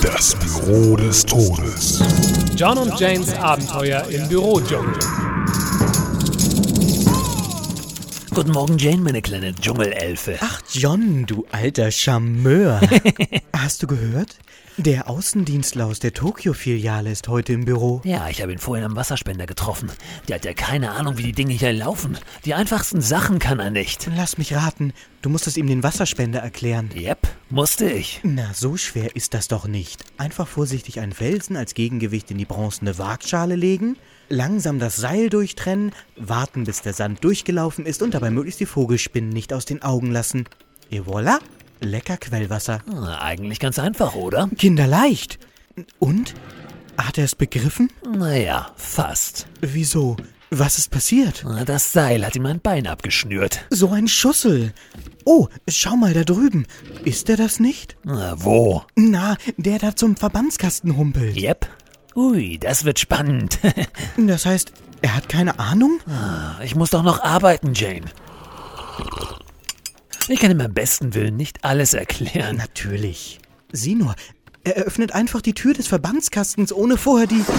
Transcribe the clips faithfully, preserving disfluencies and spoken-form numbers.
Das Büro des Todes. John und Janes Abenteuer im Bürodschungel. Guten Morgen, Jane, meine kleine Dschungelelfe. Ach, John, du alter Charmeur. Hast du gehört? Der Außendienstler aus der Tokio-Filiale ist heute im Büro. Ja, ich habe ihn vorhin am Wasserspender getroffen. Der hat ja keine Ahnung, wie die Dinge hier laufen. Die einfachsten Sachen kann er nicht. Lass mich raten, du musstest ihm den Wasserspender erklären. Yep, musste ich. Na, so schwer ist das doch nicht. Einfach vorsichtig einen Felsen als Gegengewicht in die bronzene Waagschale legen, langsam das Seil durchtrennen, warten, bis der Sand durchgelaufen ist und dabei möglichst die Vogelspinnen nicht aus den Augen lassen. Et voilà, lecker Quellwasser. Ah, eigentlich ganz einfach, oder? Kinderleicht. Und? Hat er es begriffen? Naja, fast. Wieso? Was ist passiert? Das Seil hat ihm ein Bein abgeschnürt. So ein Schussel. Oh, schau mal da drüben. Ist er das nicht? Na, wo? Na, der da zum Verbandskasten humpelt. Yep. Ui, das wird spannend. Das heißt, er hat keine Ahnung? Ich muss doch noch arbeiten, Jane. Ich kann ihm am besten Willen nicht alles erklären. Natürlich. Sieh nur, er öffnet einfach die Tür des Verbandskastens, ohne vorher die...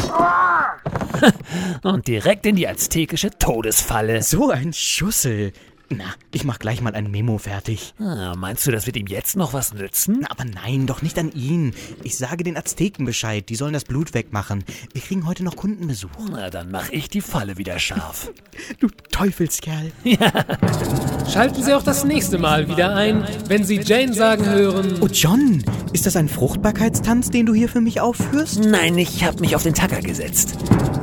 Und direkt in die aztekische Todesfalle. So ein Schussel. Na, ich mach gleich mal ein Memo fertig. Ah, meinst du, das wird ihm jetzt noch was nützen? Na, aber nein, doch nicht an ihn. Ich sage den Azteken Bescheid, die sollen das Blut wegmachen. Wir kriegen heute noch Kundenbesuch. Na, dann mach ich die Falle wieder scharf. Du Teufelskerl. Schalten Sie auch das nächste Mal wieder ein, wenn Sie Jane sagen hören... Oh John, ist das ein Fruchtbarkeitstanz, den du hier für mich aufführst? Nein, ich hab mich auf den Tacker gesetzt.